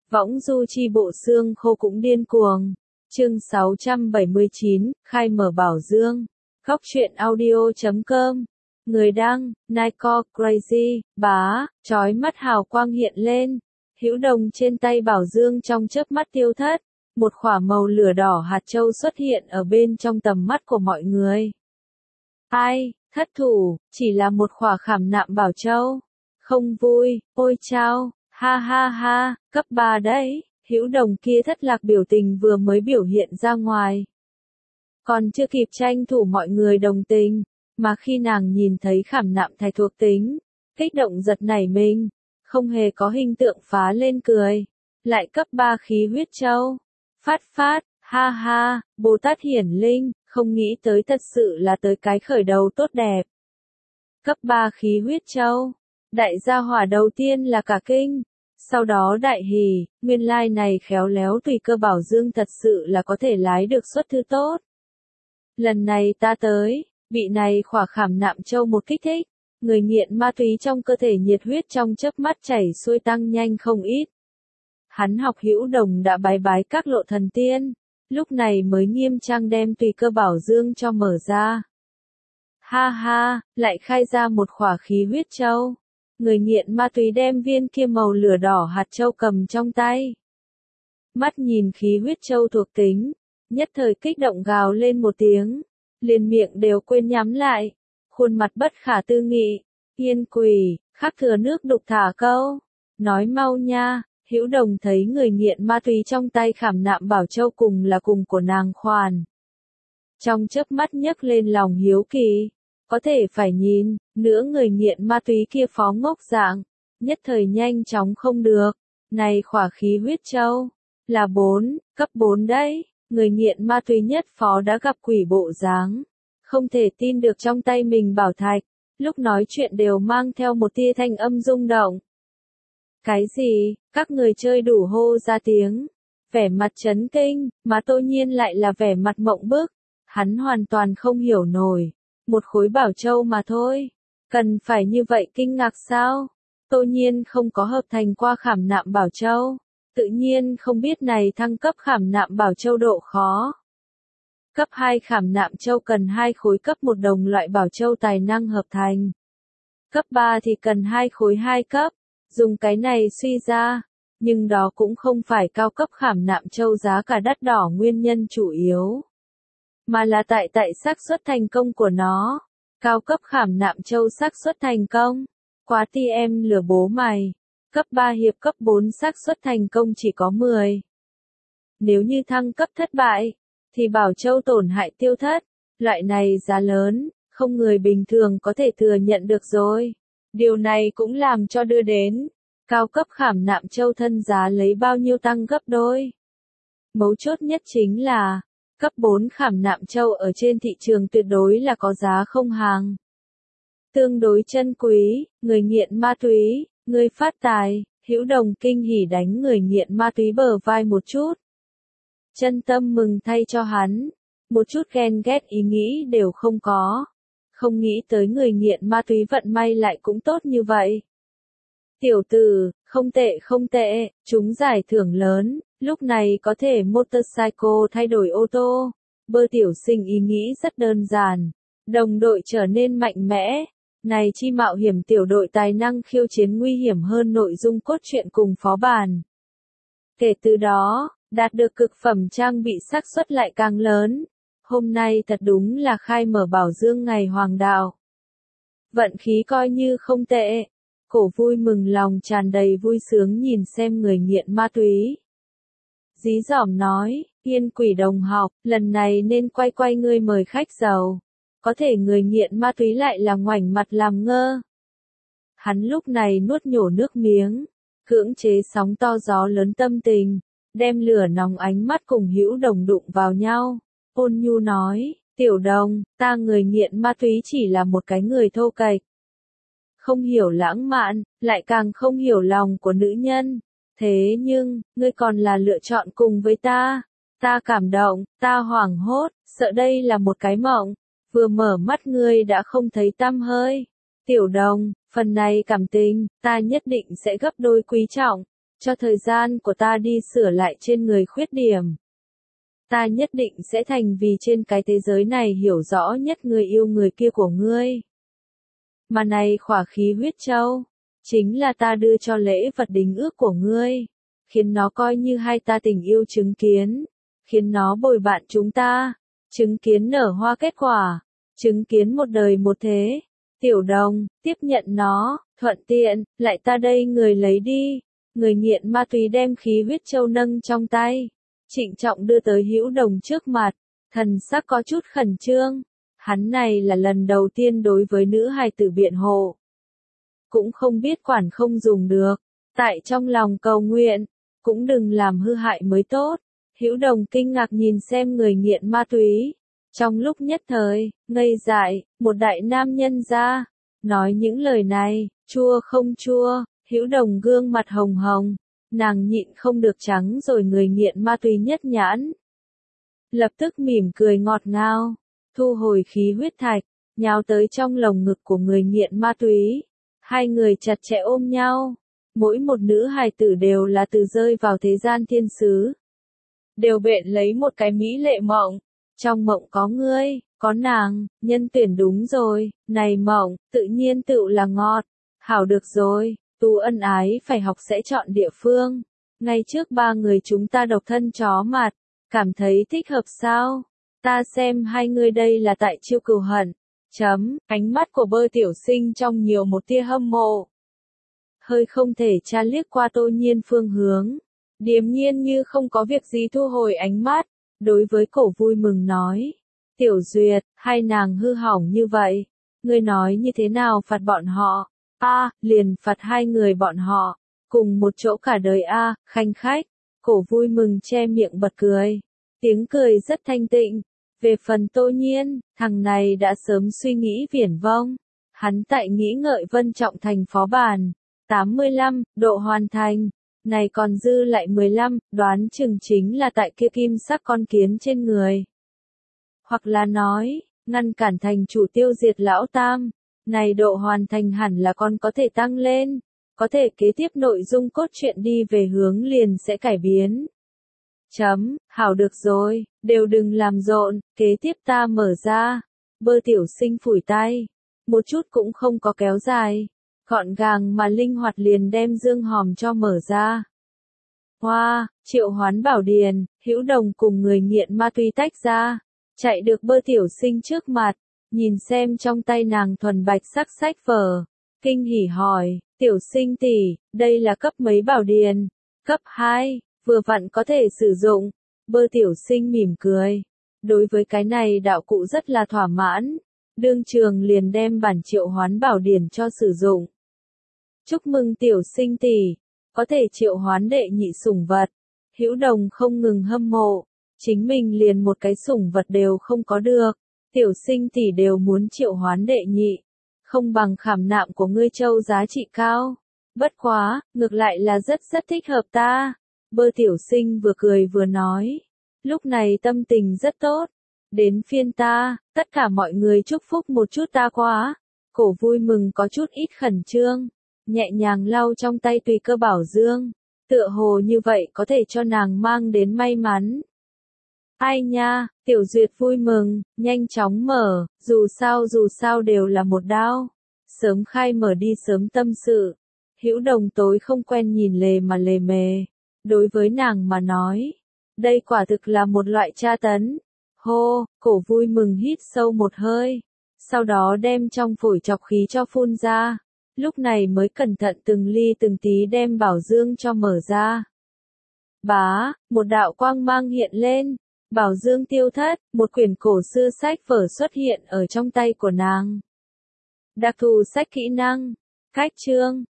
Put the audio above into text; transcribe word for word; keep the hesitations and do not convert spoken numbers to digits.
Võng du chi bộ xương khô cũng điên cuồng. Chương sáu trăm bảy mươi chín, khai mở bảo dương. Góc truyện audio chấm com. Người đăng, Nico Crazy, bá, chói mắt hào quang hiện lên. Hữu đồng trên tay bảo dương trong chớp mắt tiêu thất. Một khỏa màu lửa đỏ hạt châu xuất hiện ở bên trong tầm mắt của mọi người. Ai, thất thủ, chỉ là một khỏa khảm nạm bảo châu. Không vui, ôi chao, ha ha ha, cấp ba đấy. Hữu đồng kia thất lạc biểu tình vừa mới biểu hiện ra ngoài. Còn chưa kịp tranh thủ mọi người đồng tình, mà khi nàng nhìn thấy khảm nạm thạch thuộc tính, kích động giật nảy mình, không hề có hình tượng phá lên cười. Lại cấp ba khí huyết châu. Phát phát, ha ha, Bồ Tát hiển linh, không nghĩ tới thật sự là tới cái khởi đầu tốt đẹp. Cấp ba khí huyết châu. Đại gia hỏa đầu tiên là cả kinh. Sau đó đại hỉ, nguyên lai này khéo léo tùy cơ bảo dương thật sự là có thể lái được xuất thư tốt. Lần này ta tới, bị này khỏa khảm nạm châu một kích thích, người nghiện ma túy trong cơ thể nhiệt huyết trong chớp mắt chảy xuôi tăng nhanh không ít. Hắn học Hữu đồng đã bái bái các lộ thần tiên, lúc này mới nghiêm trang đem tùy cơ bảo dương cho mở ra. Ha ha, lại khai ra một khỏa khí huyết châu. Người nghiện ma túy đem viên kia màu lửa đỏ hạt châu cầm trong tay. Mắt nhìn khí huyết châu thuộc tính, nhất thời kích động gào lên một tiếng, liền miệng đều quên nhắm lại, khuôn mặt bất khả tư nghị, yên quỷ, khắc thừa nước đục thả câu, nói mau nha. Hữu đồng thấy người nghiện ma túy trong tay khảm nạm bảo châu cùng là cùng của nàng khoản. Trong chớp mắt nhấc lên lòng hiếu kỳ, có thể phải nhìn, nữa người nghiện ma túy kia phó ngốc dạng, nhất thời nhanh chóng không được, này khỏa khí huyết châu, là bốn, cấp bốn đấy, người nghiện ma túy nhất phó đã gặp quỷ bộ dáng, không thể tin được trong tay mình bảo thạch, lúc nói chuyện đều mang theo một tia thanh âm rung động. Cái gì, các người chơi đủ hô ra tiếng, vẻ mặt chấn kinh, mà Tô Nhiên lại là vẻ mặt mộng bức, hắn hoàn toàn không hiểu nổi, một khối bảo châu mà thôi, cần phải như vậy kinh ngạc sao? Tô Nhiên không có hợp thành qua khảm nạm bảo châu, tự nhiên không biết này thăng cấp khảm nạm bảo châu độ khó. Cấp hai khảm nạm châu cần hai khối cấp một đồng loại bảo châu tài năng hợp thành. Cấp ba thì cần hai khối hai cấp. Dùng cái này suy ra, nhưng đó cũng không phải cao cấp khảm nạm châu giá cả đắt đỏ nguyên nhân chủ yếu, mà là tại tại xác suất thành công của nó. Cao cấp khảm nạm châu xác suất thành công, quá ti em lừa bố mày. Cấp ba hiệp cấp bốn xác suất thành công chỉ có mười. Nếu như thăng cấp thất bại, thì bảo châu tổn hại tiêu thất, loại này giá lớn, không người bình thường có thể thừa nhận được rồi. Điều này cũng làm cho đưa đến, cao cấp khảm nạm châu thân giá lấy bao nhiêu tăng gấp đôi. Mấu chốt nhất chính là, cấp bốn khảm nạm châu ở trên thị trường tuyệt đối là có giá không hàng. Tương đối chân quý, người nghiện ma túy, người phát tài, Hữu đồng kinh hỉ đánh người nghiện ma túy bờ vai một chút. Chân tâm mừng thay cho hắn, một chút ghen ghét ý nghĩ đều không có. Không nghĩ tới người nghiện ma túy vận may lại cũng tốt như vậy. Tiểu tử, không tệ không tệ, chúng giải thưởng lớn, lúc này có thể motorcycle thay đổi ô tô. Bơ tiểu sinh ý nghĩ rất đơn giản, đồng đội trở nên mạnh mẽ. Này chi mạo hiểm tiểu đội tài năng khiêu chiến nguy hiểm hơn nội dung cốt truyện cùng phó bản. Kể từ đó, đạt được cực phẩm trang bị xác suất lại càng lớn. Hôm nay thật đúng là khai mở bảo dương ngày hoàng đạo. Vận khí coi như không tệ. Cổ vui mừng lòng tràn đầy vui sướng nhìn xem người nghiện ma túy. Dí dỏm nói, yên quỷ đồng học, lần này nên quay quay ngươi mời khách giàu. Có thể người nghiện ma túy lại là ngoảnh mặt làm ngơ. Hắn lúc này nuốt nhổ nước miếng, cưỡng chế sóng to gió lớn tâm tình, đem lửa nóng ánh mắt cùng Hữu đồng đụng vào nhau. Ôn nhu nói, tiểu đồng, ta người nghiện ma túy chỉ là một cái người thô kệch. Không hiểu lãng mạn, lại càng không hiểu lòng của nữ nhân. Thế nhưng, ngươi còn là lựa chọn cùng với ta. Ta cảm động, ta hoảng hốt, sợ đây là một cái mộng. Vừa mở mắt ngươi đã không thấy tăm hơi. Tiểu đồng, phần này cảm tình, ta nhất định sẽ gấp đôi quý trọng. cho thời gian của ta đi sửa lại trên người khuyết điểm. Ta nhất định sẽ thành vì trên cái thế giới này hiểu rõ nhất người yêu người kia của ngươi. Mà này khỏa khí huyết châu, chính là ta đưa cho lễ vật đính ước của ngươi, khiến nó coi như hai ta tình yêu chứng kiến, khiến nó bồi bạn chúng ta, chứng kiến nở hoa kết quả, chứng kiến một đời một thế. Tiểu Đồng, tiếp nhận nó, thuận tiện, lại ta đây người lấy đi. Người nghiện ma túy đem khí huyết châu nâng trong tay, trịnh trọng đưa tới Hữu Đồng trước mặt, thần sắc có chút khẩn trương. Hắn này là lần đầu tiên đối với nữ hài tử biện hộ. Cũng không biết quản không dùng được, tại trong lòng cầu nguyện, cũng đừng làm hư hại mới tốt. Hữu Đồng kinh ngạc nhìn xem người nghiện ma túy. Trong lúc nhất thời, ngây dại, một đại nam nhân ra, nói những lời này, chua không chua, Hữu Đồng gương mặt hồng hồng, nàng nhịn không được trắng rồi người nghiện ma túy nhất nhãn. Lập tức mỉm cười ngọt ngào, thu hồi khí huyết thạch, nhào tới trong lồng ngực của người nghiện ma túy. Hai người chặt chẽ ôm nhau, mỗi một nữ hài tử đều là từ rơi vào thế gian thiên sứ. Đều bện lấy một cái mỹ lệ mộng, trong mộng có ngươi, có nàng, nhân tuyển đúng rồi, này mộng, tự nhiên tựu là ngọt. Hảo được rồi, tu ân ái phải học sẽ chọn địa phương. Ngay trước ba người chúng ta độc thân chó mặt, cảm thấy thích hợp sao? Ta xem hai người đây là tại chiêu cừu hận. Chấm, ánh mắt của Bơ Tiểu Sinh trong nhiều một tia hâm mộ. Hơi không thể tra liếc qua Tô Nhiên phương hướng. Điềm nhiên như không có việc gì thu hồi ánh mắt, đối với Cổ vui mừng nói. Tiểu Duyệt, hai nàng hư hỏng như vậy, ngươi nói như thế nào phạt bọn họ? A, à, liền phạt hai người bọn họ, cùng một chỗ cả đời a, à, khanh khách. Cổ vui mừng che miệng bật cười, tiếng cười rất thanh tịnh. Về phần Tô Nhiên, thằng này đã sớm suy nghĩ viển vông. Hắn tại nghĩ ngợi Vân Trọng Thành phó bản, tám mươi lăm, độ hoàn thành. Này còn dư lại mười lăm, đoán chừng chính là tại kia kim sắc con kiến trên người. Hoặc là nói, ngăn cản thành chủ tiêu diệt lão tam. Này độ hoàn thành hẳn là còn có thể tăng lên. Có thể kế tiếp nội dung cốt truyện đi về hướng liền sẽ cải biến. Chấm, hảo được rồi, đều đừng làm rộn, kế tiếp ta mở ra. Bơ Tiểu Sinh phủi tay, một chút cũng không có kéo dài, gọn gàng mà linh hoạt liền đem dương hòm cho mở ra. Hoa, wow, triệu hoán bảo điền, Hữu Đồng cùng người nghiện ma túy tách ra, chạy được Bơ Tiểu Sinh trước mặt, nhìn xem trong tay nàng thuần bạch sắc sách vở, kinh hỉ hỏi, Tiểu Sinh tỷ, đây là cấp mấy bảo điền? Cấp hai. Vừa vặn có thể sử dụng. Bơ Tiểu Sinh mỉm cười. Đối với cái này đạo cụ rất là thỏa mãn. Đương trường liền đem bản triệu hoán bảo điển cho sử dụng. Chúc mừng Tiểu Sinh tỷ, có thể triệu hoán đệ nhị sủng vật. Hữu Đồng không ngừng hâm mộ. Chính mình liền một cái sủng vật đều không có được. Tiểu Sinh tỷ đều muốn triệu hoán đệ nhị. Không bằng khảm nạm của ngươi châu giá trị cao. Bất quá, ngược lại là rất rất thích hợp ta. Bơ Tiểu Sinh vừa cười vừa nói. Lúc này tâm tình rất tốt. Đến phiên ta, tất cả mọi người chúc phúc một chút ta quá. Cổ vui mừng có chút ít khẩn trương. Nhẹ nhàng lau trong tay tùy cơ bảo dương. Tựa hồ như vậy có thể cho nàng mang đến may mắn. Ai nha, Tiểu Duyệt vui mừng, nhanh chóng mở, dù sao dù sao đều là một đao. Sớm khai mở đi sớm tâm sự. Hữu Đồng tối không quen nhìn lề mà lề mề. Đối với nàng mà nói, đây quả thực là một loại tra tấn. Hô, Cổ vui mừng hít sâu một hơi, sau đó đem trong phổi chọc khí cho phun ra, lúc này mới cẩn thận từng ly từng tí đem bảo dương cho mở ra. Bá, một đạo quang mang hiện lên, bảo dương tiêu thất, một quyển cổ xưa sách vở xuất hiện ở trong tay của nàng. Đặc thù sách kỹ năng, cách chương,